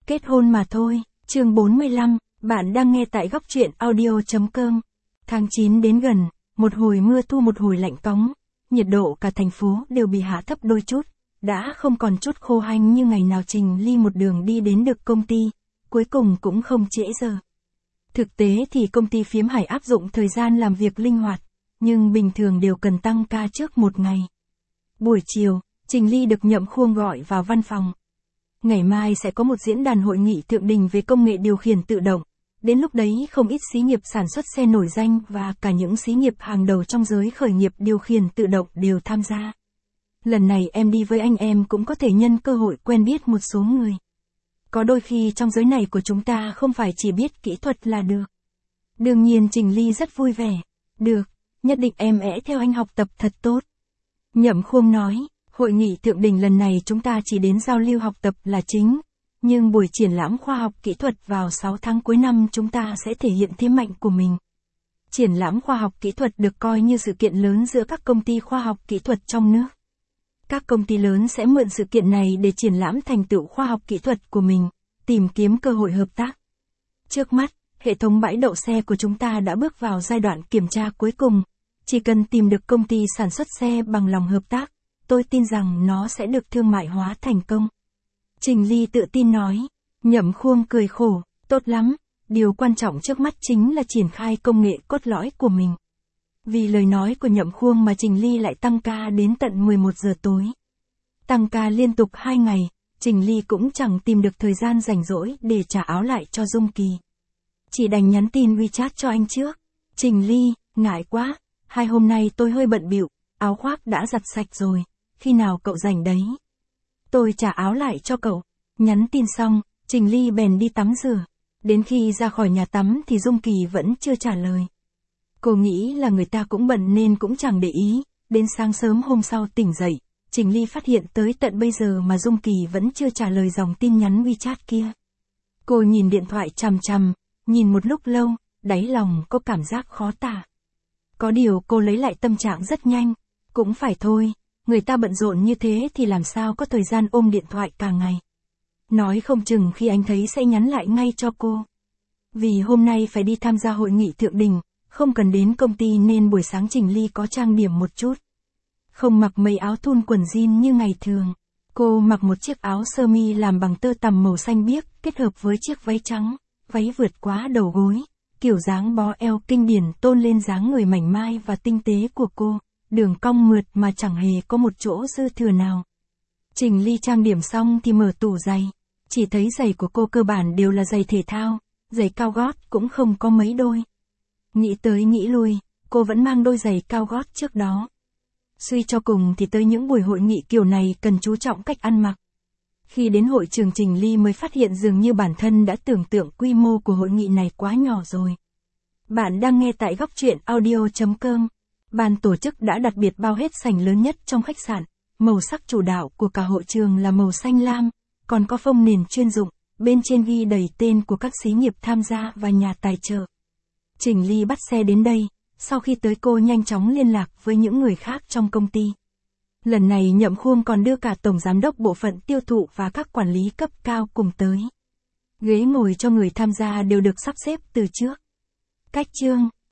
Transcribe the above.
Kết hôn mà thôi, chương 45, bạn đang nghe tại góc truyện audio.com. Tháng 9 đến gần, một hồi mưa thu một hồi lạnh cóng, nhiệt độ cả thành phố đều bị hạ thấp đôi chút, đã không còn chút khô hanh như ngày nào Trình Ly một đường đi đến được công ty, cuối cùng cũng không trễ giờ. Thực tế thì công ty Phiếm Hải áp dụng thời gian làm việc linh hoạt, nhưng bình thường đều cần tăng ca trước một ngày. Buổi chiều, Trình Ly được Nhậm Khuông gọi vào văn phòng. Ngày mai sẽ có một diễn đàn hội nghị thượng đỉnh về công nghệ điều khiển tự động. Đến lúc đấy không ít xí nghiệp sản xuất xe nổi danh và cả những xí nghiệp hàng đầu trong giới khởi nghiệp điều khiển tự động đều tham gia. Lần này em đi với anh em cũng có thể nhân cơ hội quen biết một số người. Có đôi khi trong giới này của chúng ta không phải chỉ biết kỹ thuật là được. Đương nhiên Trình Ly rất vui vẻ. Được, nhất định em sẽ theo anh học tập thật tốt. Nhậm Khuông nói, hội nghị thượng đỉnh lần này chúng ta chỉ đến giao lưu học tập là chính. Nhưng buổi triển lãm khoa học kỹ thuật vào 6 tháng cuối năm chúng ta sẽ thể hiện thế mạnh của mình. Triển lãm khoa học kỹ thuật được coi như sự kiện lớn giữa các công ty khoa học kỹ thuật trong nước. Các công ty lớn sẽ mượn sự kiện này để triển lãm thành tựu khoa học kỹ thuật của mình, tìm kiếm cơ hội hợp tác. Trước mắt, hệ thống bãi đậu xe của chúng ta đã bước vào giai đoạn kiểm tra cuối cùng. Chỉ cần tìm được công ty sản xuất xe bằng lòng hợp tác, tôi tin rằng nó sẽ được thương mại hóa thành công. Trình Ly tự tin nói. Nhậm Khuông cười khổ, tốt lắm, điều quan trọng trước mắt chính là triển khai công nghệ cốt lõi của mình. Vì lời nói của Nhậm Khuông mà Trình Ly lại tăng ca đến tận 11 giờ tối. Tăng ca liên tục 2 ngày, Trình Ly cũng chẳng tìm được thời gian rảnh rỗi để trả áo lại cho Dung Kỳ. Chỉ đành nhắn tin WeChat cho anh trước. Trình Ly, ngại quá, 2 hôm nay tôi hơi bận bịu, áo khoác đã giặt sạch rồi, khi nào cậu rảnh đấy? Tôi trả áo lại cho cậu. Nhắn tin xong, Trình Ly bèn đi tắm rửa. Đến khi ra khỏi nhà tắm thì Dung Kỳ vẫn chưa trả lời. Cô nghĩ là người ta cũng bận nên cũng chẳng để ý. Đến sáng sớm hôm sau tỉnh dậy, Trình Ly phát hiện tới tận bây giờ mà Dung Kỳ vẫn chưa trả lời dòng tin nhắn WeChat kia. Cô nhìn điện thoại chằm chằm, nhìn một lúc lâu, đáy lòng có cảm giác khó tả. Có điều cô lấy lại tâm trạng rất nhanh. Cũng phải thôi, người ta bận rộn như thế thì làm sao có thời gian ôm điện thoại cả ngày. Nói không chừng khi anh thấy sẽ nhắn lại ngay cho cô. Vì hôm nay phải đi tham gia hội nghị thượng đỉnh, không cần đến công ty nên buổi sáng Trình Ly có trang điểm một chút. Không mặc mấy áo thun quần jean như ngày thường. Cô mặc một chiếc áo sơ mi làm bằng tơ tằm màu xanh biếc kết hợp với chiếc váy trắng, váy vượt quá đầu gối. Kiểu dáng bó eo kinh điển tôn lên dáng người mảnh mai và tinh tế của cô, đường cong mượt mà chẳng hề có một chỗ dư thừa nào. Trình Ly trang điểm xong thì mở tủ giày, chỉ thấy giày của cô cơ bản đều là giày thể thao, giày cao gót cũng không có mấy đôi. Nghĩ tới nghĩ lui, cô vẫn mang đôi giày cao gót trước đó. Suy cho cùng thì tới những buổi hội nghị kiểu này cần chú trọng cách ăn mặc. Khi đến hội trường Trình Ly mới phát hiện dường như bản thân đã tưởng tượng quy mô của hội nghị này quá nhỏ rồi. Bạn đang nghe tại góc truyện audio.com. Ban tổ chức đã đặc biệt bao hết sảnh lớn nhất trong khách sạn. Màu sắc chủ đạo của cả hội trường là màu xanh lam, còn có phông nền chuyên dụng, bên trên ghi đầy tên của các xí nghiệp tham gia và nhà tài trợ. Trình Ly bắt xe đến đây, sau khi tới cô nhanh chóng liên lạc với những người khác trong công ty. Lần này Nhậm Khuông còn đưa cả tổng giám đốc bộ phận tiêu thụ và các quản lý cấp cao cùng tới. Ghế ngồi cho người tham gia đều được sắp xếp từ trước. Cách chương